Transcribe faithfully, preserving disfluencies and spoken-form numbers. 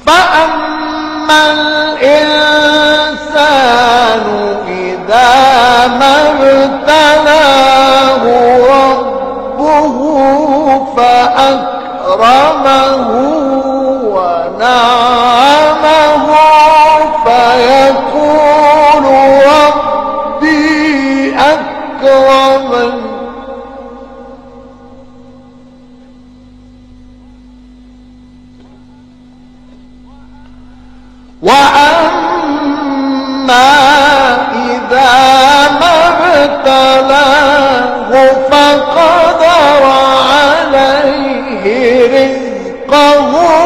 فأما الإنسان إذا ما ابتلاه ربه فأكرمه ونعمه فيقول ربي أكرمن وأما إذا ما ابتلاه فقدر عليه رزقه